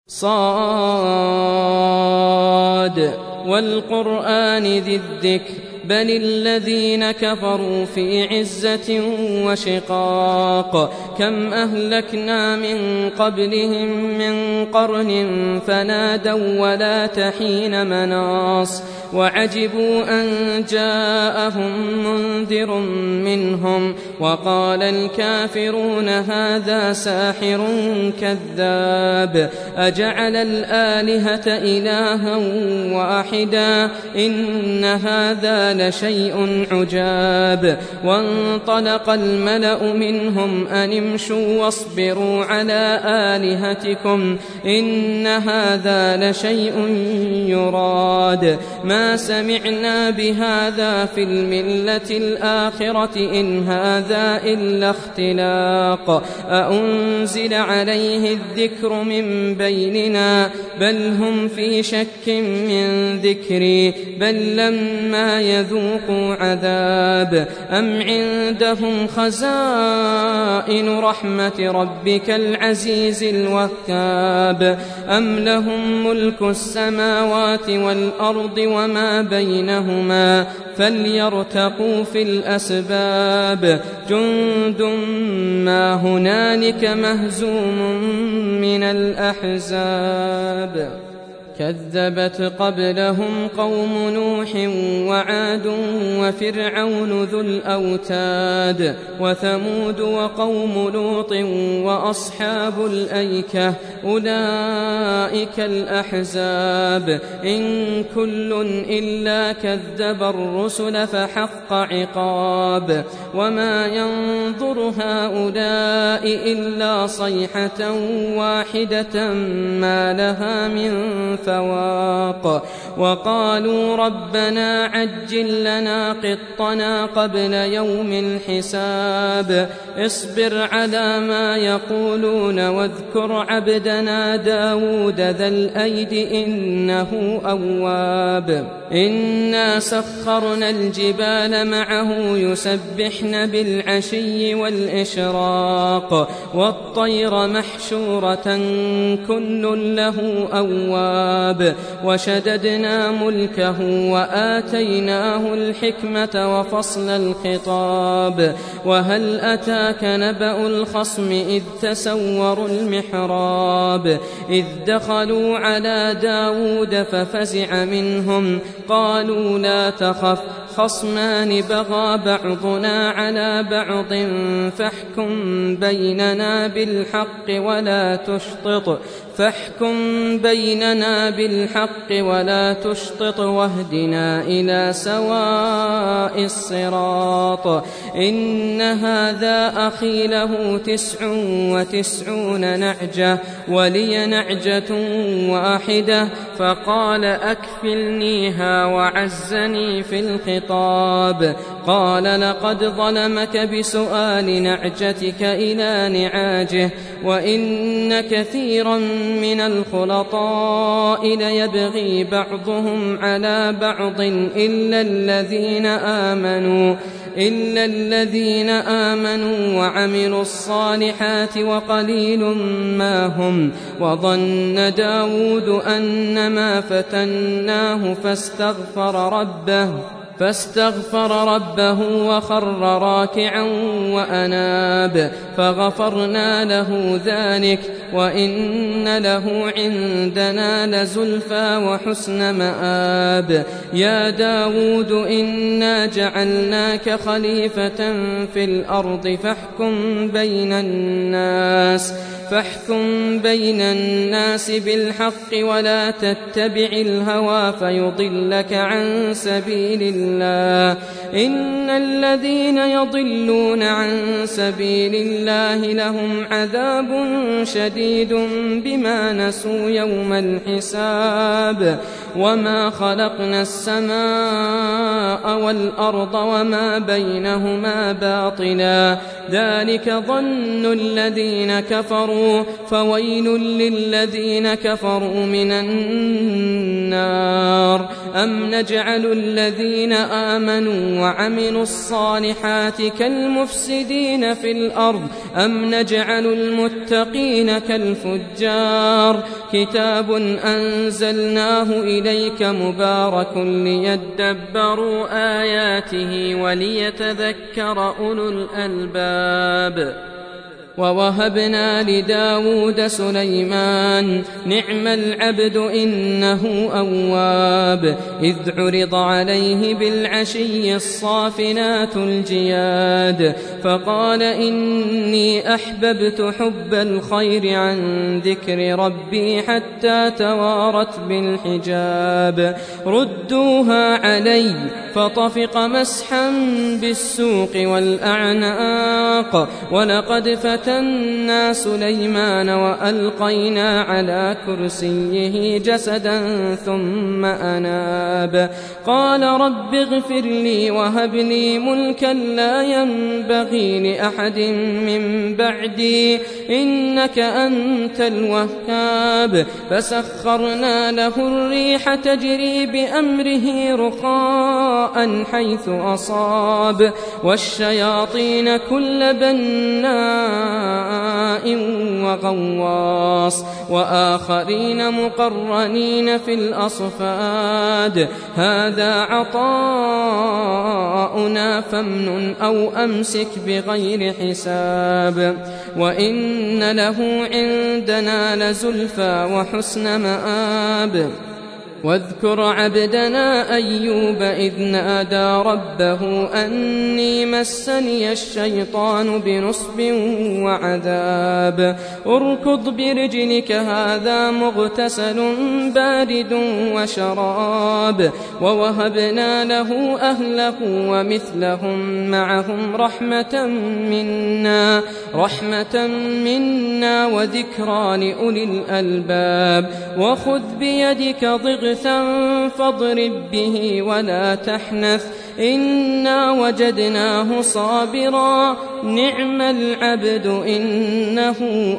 صاد والقرآن ذي الذكر بل الذين كفروا في عزة وشقاق كم أهلكنا من قبلهم من قرن فنادوا ولا تحين مناص وعجبوا أن جاءهم منذر منهم وقال الكافرون هذا ساحر كذاب أجعل الآلهة إلها واحدا إن هذا لشيء عجاب وانطلق الملأ منهم أن امشوا واصبروا على آلهتكم إن هذا لشيء يراد ما سمعنا بهذا في الملة الآخرة إن هذا إلا اختلاق أأنزل عليه الذكر من بيننا بل هم في شك من ذكري بل لما يذوقوا عذاب أم عندهم خزائن رحمة ربك العزيز الوهاب أم لهم ملك السماوات والأرض وما بينهما فليرتقوا في الأسباب جند ما هنالك مهزوم من الأحزاب كذبت قبلهم قوم نوح وعاد وفرعون ذو الأوتاد وثمود وقوم لوط وأصحاب الأيكة أولئك الأحزاب إن كل إلا كذب الرسل فحق عقاب وما ينظر هؤلاء إلا صيحة واحدة ما لها من فواق وقالوا ربنا عجل لنا قطنا قبل يوم الحساب اصبر على ما يقولون واذكر عبدنا داود ذا الأيد إنه أواب إنا سخرنا الجبال معه يسبحن بالعشي والإشراق والطير محشورة كل له أواب وشددنا ملكه وآتيناه الحكمة وفصل الخطاب وهل أتاك نبأ الخصم إذ تسوروا المحراب إذ دخلوا على داود ففزع منهم قالوا لا تخف خصمان بغى بعضنا على بعض فاحكم بيننا بالحق ولا تشطط واهدنا إلى سواء الصراط إن هذا أخي له 99 نعجة ولي نعجة واحدة فقال أكفلنيها وعزني في الخطاب قال لقد ظلمك بسؤال نعجتك إلى نعاجه وإن كثيرا من الخلطاء ليبغي بعضهم على بعض إلا الذين آمنوا وعملوا الصالحات وقليل ما هم وظن داود أنما فتناه فاستغفر ربه وخر راكعا وأناب فغفرنا له ذلك وإن له عندنا لزلفى وحسن مآب يا داود إنا جعلناك خليفة في الأرض فاحكم بين الناس بالحق ولا تتبع الهوى فيضلك عن سبيل الله إن الذين يضلون عن سبيل الله لهم عذاب شديد بما نسوا يوم الحساب وما خلقنا السماء والأرض وما بينهما باطلا ذلك ظن الذين كفروا كذبوا فويل للذين كفروا من النار. أم نجعل الذين آمنوا وعملوا الصالحات كالمفسدين في الأرض أم نجعل المتقين كالفجار. كتاب أنزلناه إليك مبارك ليدبروا آياته وليتذكر أولو الألباب. ووهبنا لداود سليمان نعم العبد إنه أواب. إذ عرض عليه بالعشي الصافنات الجياد فقال إني أحببت حب الخير عن ذكر ربي حتى توارت بالحجاب. ردوها علي فطفق مسحا بالسوق والأعناق. ولقد فتنا سليمان وألقينا على كرسيه جسدا ثم أناب. قال رب اغفر لي وهب لي ملكا لا ينبغي لأحد من بعدي إنك أنت الوهاب. فسخرنا له الريح تجري بأمره رخاء حيث أصاب والشياطين كل بناء وغواص وآخرين مقرنين في الأصفاد. هذا عطاؤنا فامنن أو أمسك بغير حساب. وإن له عندنا لزلفى وحسن مآب. واذكر عبدنا أيوب إذ نادى ربه أني مسني الشيطان بنصب وعذاب. اركض برجلك هذا مغتسل بارد وشراب. ووهبنا له أهله ومثلهم معهم رحمة منا وذكرى لأولي الألباب. وخذ بيدك ضغثا فاضرب به ولا تحنث إنا وجدناه صابرا نعم العبد إنه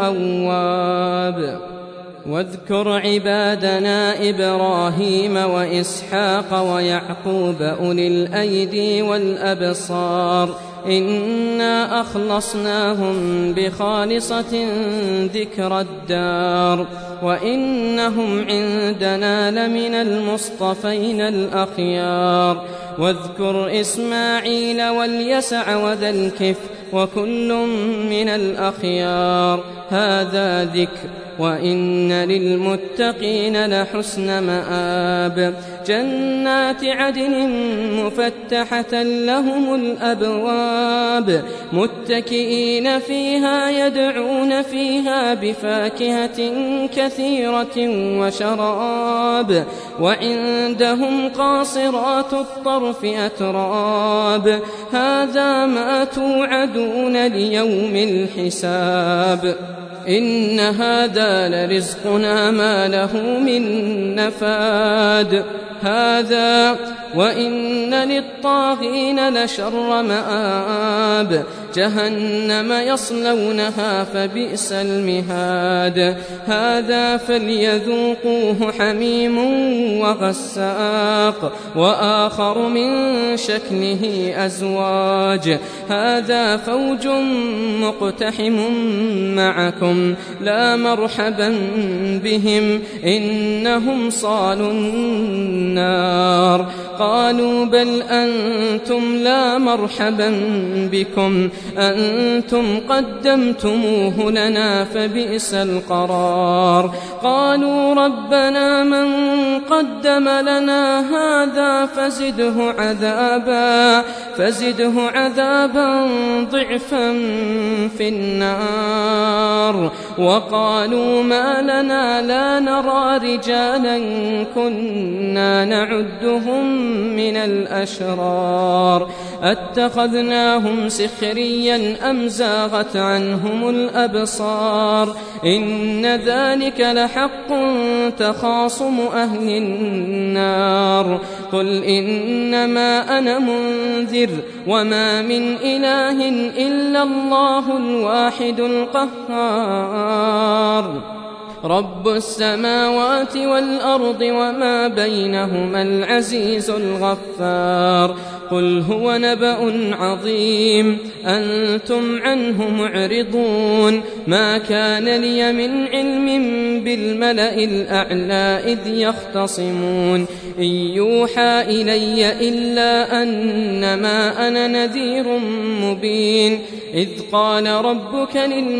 أواب. واذكر عبادنا إبراهيم وإسحاق ويعقوب أولي الأيدي والأبصار إنا أخلصناهم بخالصة ذكر الدار وإنهم عندنا لمن المصطفين الأخيار. واذكر إسماعيل واليسع وذا الكفل وكل من الأخيار. هذا ذكر وإن للمتقين لحسن مآب. جنات عدن مفتحة لهم الأبواب متكئين فيها يدعون فيها بفاكهة كثيرة وشراب. وعندهم قاصرات الطرف أتراب. هذا ما توعدون ليوم الحساب. إن هذا لرزقنا ما له من نفاد. هذا وإن للطاغين لشر مآب. جهنم يصلونها فبئس المهاد. هذا فليذوقوه حميم وغساق وآخر من شكله أزواج. هذا فوج مقتحم معكم لا مرحبا بهم إنهم صالوا النار. قالوا بل أنتم لا مرحبا بكم أنتم قدمتموه لنا فبئس القرار. قالوا ربنا من قدم لنا هذا فزده عذابا ضعفا في النار. وقالوا ما لنا لا نرى رجالا كنا كنا نعدهم من الأشرار أتخذناهم سخريا أم زاغت عنهم الأبصار إن ذلك لحق تخاصم أهل النار قل إنما أنا منذر وما من إله إلا الله الواحد القهار رب السماوات والأرض وما بينهما العزيز الغفار قل هو نبأ عظيم أنتم عنه معرضون ما كان لي من علم بالملأ الأعلى إذ يختصمون إن يوحى إلي إلا أنما أنا نذير مبين إذ قال ربك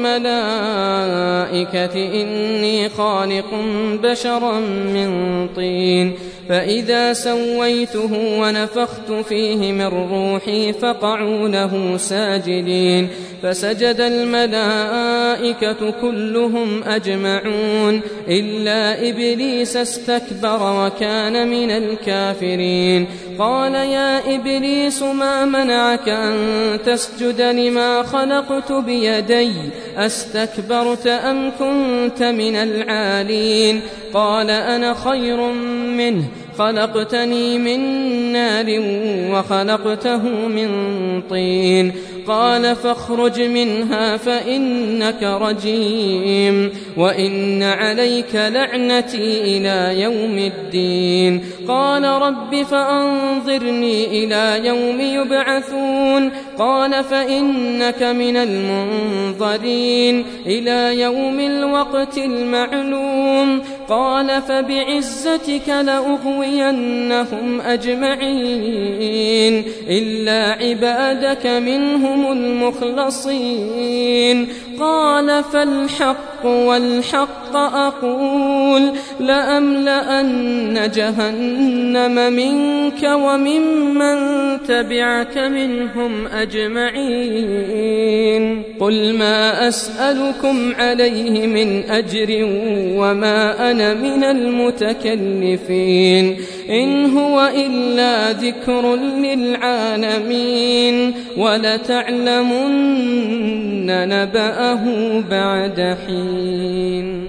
للملائكة إني خالق بشرا من طين فإذا سويته ونفخت فيه من روحي فقعوا له ساجدين فسجد الملائكة كلهم أجمعون إلا إبليس استكبر وكان من الكافرين قال يا إبليس ما منعك أن تسجد لما خلقت بيدي أستكبرت أم كنت من العالين قال أنا خير منه خلقتني من نار وخلقته من طين قال فاخرج منها فإنك رجيم وإن عليك لعنتي إلى يوم الدين قال رب فأنظرني إلى يوم يبعثون قال فإنك من المنظرين إلى يوم الوقت المعلوم قال فبعزتك لأغوينهم أجمعين إلا عبادك منهم المخلصين قال فالحق والحق أقول لأملأن جهنم منك وممن تبعك منهم أجمعين قل ما أسألكم عليه من أجر وما أنا من المتكلفين إن هو إلا ذكر للعالمين ولتعلمن نبأه بعد حين